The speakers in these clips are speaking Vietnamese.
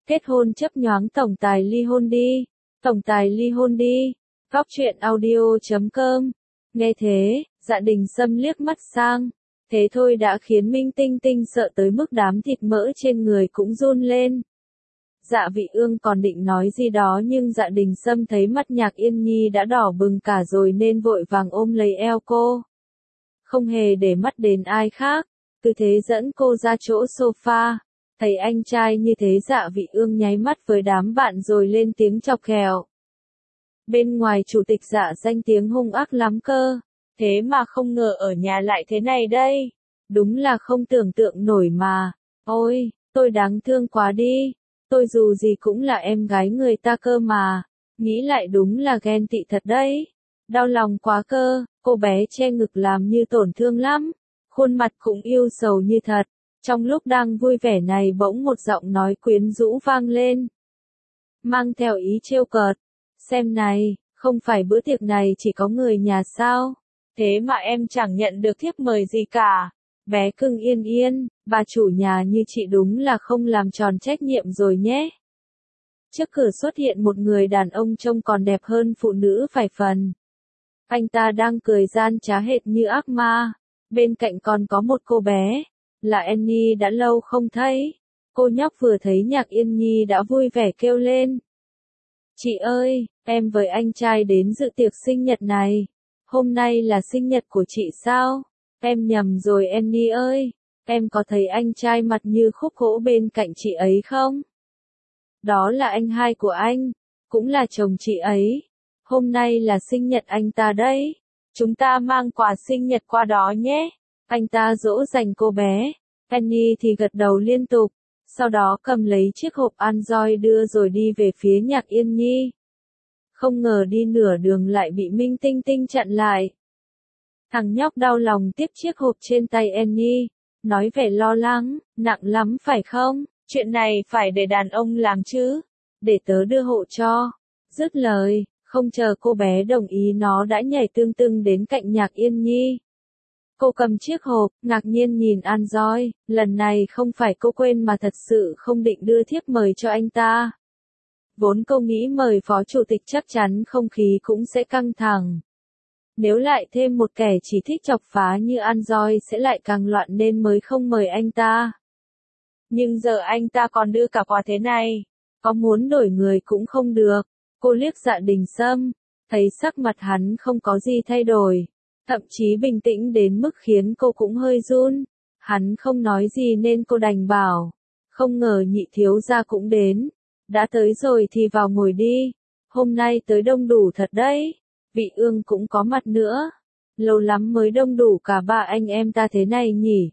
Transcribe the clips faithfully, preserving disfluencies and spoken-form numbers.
Kết hôn chấp nhoáng tổng tài ly hôn đi. Tổng tài ly hôn đi. Góc truyện audio chấm com. Nghe thế, Dạ Đình Sâm liếc mắt sang. Thế thôi đã khiến Minh Tinh Tinh sợ tới mức đám thịt mỡ trên người cũng run lên. Dạ Vị Ương còn định nói gì đó nhưng Dạ Đình Sâm thấy mắt Nhạc Yên Nhi đã đỏ bừng cả rồi nên vội vàng ôm lấy eo cô. Không hề để mắt đến ai khác, cứ thế dẫn cô ra chỗ sofa. Thấy anh trai như thế Dạ Vị Ương nháy mắt với đám bạn rồi lên tiếng chọc ghẹo. Bên ngoài chủ tịch Dạ danh tiếng hung ác lắm cơ, thế mà không ngờ ở nhà lại thế này đây. Đúng là không tưởng tượng nổi mà. Ôi, tôi đáng thương quá đi. Tôi dù gì cũng là em gái người ta cơ mà. Nghĩ lại đúng là ghen tị thật đấy. Đau lòng quá cơ, cô bé che ngực làm như tổn thương lắm. Khuôn mặt cũng yêu sầu như thật. Trong lúc đang vui vẻ này bỗng một giọng nói quyến rũ vang lên. Mang theo ý trêu cợt. Xem này, không phải bữa tiệc này chỉ có người nhà sao? Thế mà em chẳng nhận được thiếp mời gì cả. Bé cưng Yên Yên, bà chủ nhà như chị đúng là không làm tròn trách nhiệm rồi nhé. Trước cửa xuất hiện một người đàn ông trông còn đẹp hơn phụ nữ vài phần. Anh ta đang cười gian trá hệt như ác ma. Bên cạnh còn có một cô bé, là Annie đã lâu không thấy. Cô nhóc vừa thấy Nhạc Yên Nhi đã vui vẻ kêu lên. Chị ơi, em với anh trai đến dự tiệc sinh nhật này. Hôm nay là sinh nhật của chị sao? Em nhầm rồi Annie ơi. Em có thấy anh trai mặt như khúc gỗ bên cạnh chị ấy không? Đó là anh hai của anh, cũng là chồng chị ấy. Hôm nay là sinh nhật anh ta đấy. Chúng ta mang quà sinh nhật qua đó nhé. Anh ta dỗ dành cô bé. Annie thì gật đầu liên tục. Sau đó cầm lấy chiếc hộp Android đưa rồi đi về phía Nhạc Yên Nhi. Không ngờ đi nửa đường lại bị Minh Tinh Tinh chặn lại. Thằng nhóc đau lòng tiếp chiếc hộp trên tay Annie, nói vẻ lo lắng, nặng lắm phải không? Chuyện này phải để đàn ông làm chứ. Để tớ đưa hộ cho. Dứt lời, không chờ cô bé đồng ý nó đã nhảy tưng tưng đến cạnh Nhạc Yên Nhi. Cô cầm chiếc hộp, ngạc nhiên nhìn Android, lần này không phải cô quên mà thật sự không định đưa thiếp mời cho anh ta. Vốn cô nghĩ mời phó chủ tịch chắc chắn không khí cũng sẽ căng thẳng. Nếu lại thêm một kẻ chỉ thích chọc phá như Android sẽ lại càng loạn nên mới không mời anh ta. Nhưng giờ anh ta còn đưa cả quà thế này, có muốn đổi người cũng không được. Cô liếc Dạ Đình Sâm, thấy sắc mặt hắn không có gì thay đổi. Thậm chí bình tĩnh đến mức khiến cô cũng hơi run. Hắn không nói gì nên cô đành bảo. Không ngờ nhị thiếu gia cũng đến. Đã tới rồi thì vào ngồi đi. Hôm nay tới đông đủ thật đấy. Vị Ương cũng có mặt nữa. Lâu lắm mới đông đủ cả ba anh em ta thế này nhỉ.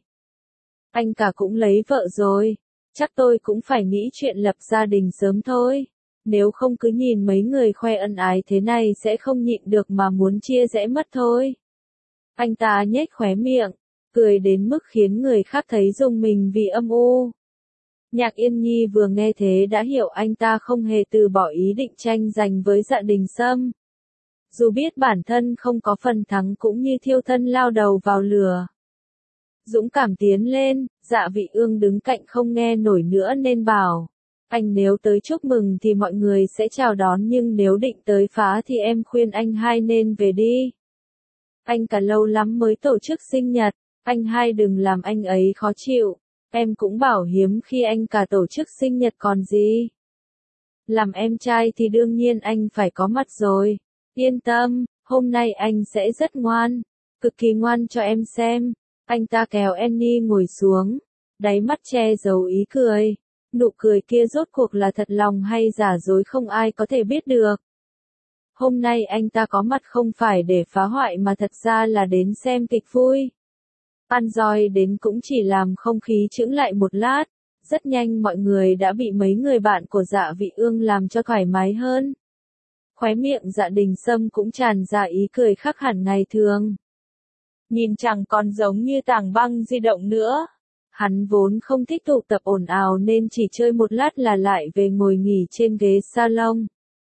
Anh cả cũng lấy vợ rồi. Chắc tôi cũng phải nghĩ chuyện lập gia đình sớm thôi. Nếu không cứ nhìn mấy người khoe ân ái thế này sẽ không nhịn được mà muốn chia rẽ mất thôi. Anh ta nhếch khóe miệng, cười đến mức khiến người khác thấy rùng mình vì âm u. Nhạc Yên Nhi vừa nghe thế đã hiểu anh ta không hề từ bỏ ý định tranh giành với Dạ Đình Sâm. Dù biết bản thân không có phần thắng cũng như thiêu thân lao đầu vào lửa. Dũng cảm tiến lên, Dạ Vị Ương đứng cạnh không nghe nổi nữa nên bảo. Anh nếu tới chúc mừng thì mọi người sẽ chào đón nhưng nếu định tới phá thì em khuyên anh hai nên về đi. Anh cả lâu lắm mới tổ chức sinh nhật, anh hai đừng làm anh ấy khó chịu. Em cũng bảo hiếm khi anh cả tổ chức sinh nhật còn gì. Làm em trai thì đương nhiên anh phải có mặt rồi. Yên tâm, hôm nay anh sẽ rất ngoan, cực kỳ ngoan cho em xem. Anh ta kéo Annie ngồi xuống, đáy mắt che giấu ý cười. Nụ cười kia rốt cuộc là thật lòng hay giả dối không ai có thể biết được. Hôm nay anh ta có mặt không phải để phá hoại mà thật ra là đến xem kịch vui. Android đến cũng chỉ làm không khí chững lại một lát. Rất nhanh mọi người đã bị mấy người bạn của Dạ Vị Ương làm cho thoải mái hơn. Khóe miệng Dạ Đình Sâm cũng tràn ra ý cười khác hẳn ngày thường. Nhìn chẳng còn giống như tảng băng di động nữa. Hắn vốn không thích tụ tập ồn ào nên chỉ chơi một lát là lại về ngồi nghỉ trên ghế salon.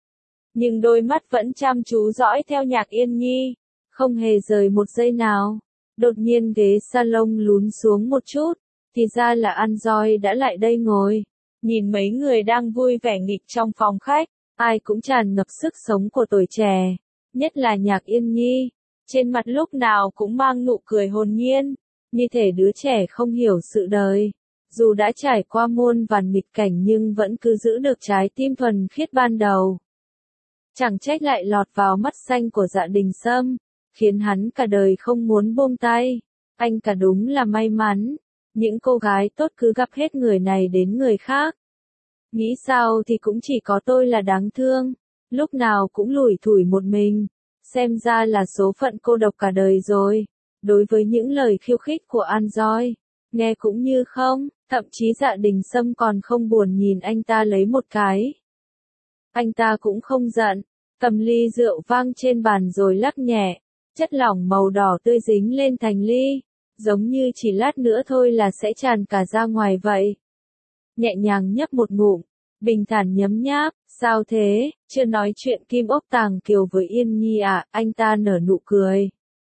Nhưng đôi mắt vẫn chăm chú dõi theo Nhạc Yên Nhi, không hề rời một giây nào. Đột nhiên ghế salon lún xuống một chút, thì ra là Android đã lại đây ngồi. nhìn mấy người đang vui vẻ nghịch trong phòng khách, ai cũng tràn ngập sức sống của tuổi trẻ, nhất là Nhạc Yên Nhi, trên mặt lúc nào cũng mang nụ cười hồn nhiên, như thể đứa trẻ không hiểu sự đời. Dù đã trải qua muôn vàn nghịch cảnh nhưng vẫn cứ giữ được trái tim thuần khiết ban đầu. Chẳng trách lại lọt vào mắt xanh của Dạ Đình Sâm, khiến hắn cả đời không muốn buông tay. Anh cả đúng là may mắn, những cô gái tốt cứ gặp hết người này đến người khác. Nghĩ sao thì cũng chỉ có tôi là đáng thương, lúc nào cũng lủi thủi một mình, xem ra là số phận cô độc cả đời rồi. Đối với những lời khiêu khích của An Doi, nghe cũng như không, thậm chí Dạ Đình Sâm còn không buồn nhìn anh ta lấy một cái. Anh ta cũng không giận, cầm ly rượu vang trên bàn rồi lắc nhẹ, chất lỏng màu đỏ tươi dính lên thành ly, giống như chỉ lát nữa thôi là sẽ tràn cả ra ngoài vậy. Nhẹ nhàng nhấp một ngụm, bình thản nhấm nháp, sao thế, chưa nói chuyện Kim Ốc Tàng Kiều với Yên Nhi à, anh ta nở nụ cười.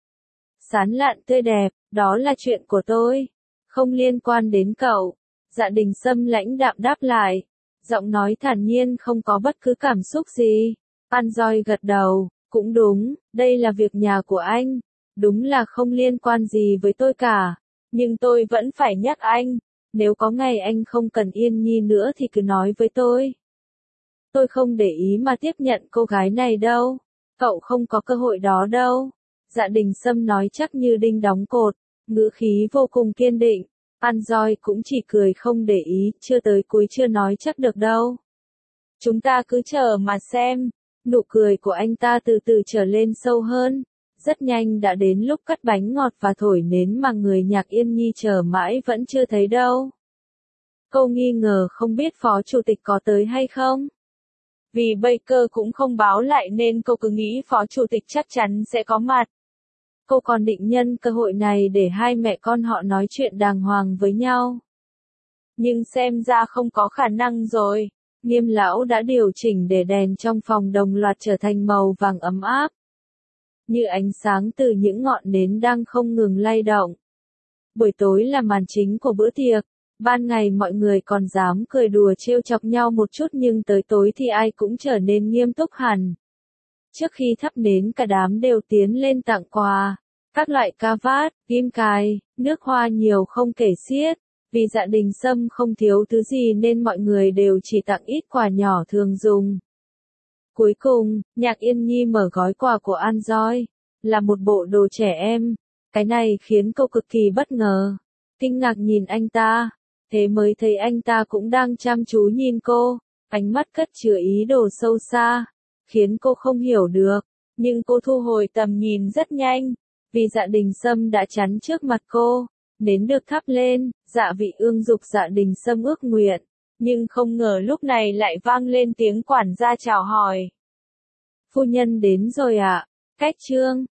Sán lạn tươi đẹp, đó là chuyện của tôi, không liên quan đến cậu. Dạ Đình Sâm lãnh đạm đáp lại, giọng nói thản nhiên không có bất cứ cảm xúc gì. An Doi gật đầu, cũng đúng, đây là việc nhà của anh, đúng là không liên quan gì với tôi cả, nhưng tôi vẫn phải nhắc anh, nếu có ngày anh không cần Yên Nhi nữa thì cứ nói với tôi. Tôi không để ý mà tiếp nhận cô gái này đâu, cậu không có cơ hội đó đâu. Dạ Đình Sâm nói chắc như đinh đóng cột, ngữ khí vô cùng kiên định. An Doi cũng chỉ cười không để ý, chưa tới cuối chưa nói chắc được đâu. Chúng ta cứ chờ mà xem. Nụ cười của anh ta từ từ trở lên sâu hơn, rất nhanh đã đến lúc cắt bánh ngọt và thổi nến mà người Nhạc Yên Nhi chờ mãi vẫn chưa thấy đâu. Cô nghi ngờ không biết phó chủ tịch có tới hay không. Vì Baker cũng không báo lại nên cô cứ nghĩ phó chủ tịch chắc chắn sẽ có mặt. Cô còn định nhân cơ hội này để hai mẹ con họ nói chuyện đàng hoàng với nhau. Nhưng xem ra không có khả năng rồi. Nghiêm lão đã điều chỉnh để đèn trong phòng đồng loạt trở thành màu vàng ấm áp, như ánh sáng từ những ngọn nến đang không ngừng lay động. Buổi tối là màn chính của bữa tiệc, ban ngày mọi người còn dám cười đùa trêu chọc nhau một chút nhưng tới tối thì ai cũng trở nên nghiêm túc hẳn. Trước khi thắp nến cả đám đều tiến lên tặng quà, các loại ca vát, kim cài, nước hoa nhiều không kể xiết. Vì Dạ Đình Sâm không thiếu thứ gì nên mọi người đều chỉ tặng ít quà nhỏ thường dùng. Cuối cùng, Nhạc Yên Nhi mở gói quà của An Doi, là một bộ đồ trẻ em. Cái này khiến cô cực kỳ bất ngờ, kinh ngạc nhìn anh ta, thế mới thấy anh ta cũng đang chăm chú nhìn cô, ánh mắt cất chứa ý đồ sâu xa, khiến cô không hiểu được, nhưng cô thu hồi tầm nhìn rất nhanh, vì Dạ Đình Sâm đã chắn trước mặt cô. Nến được thắp lên, Dạ Vị Ương dục Dạ Đình Sâm ước nguyện, nhưng không ngờ lúc này lại vang lên tiếng quản gia chào hỏi. Phu nhân đến rồi ạ, à? Cách trương,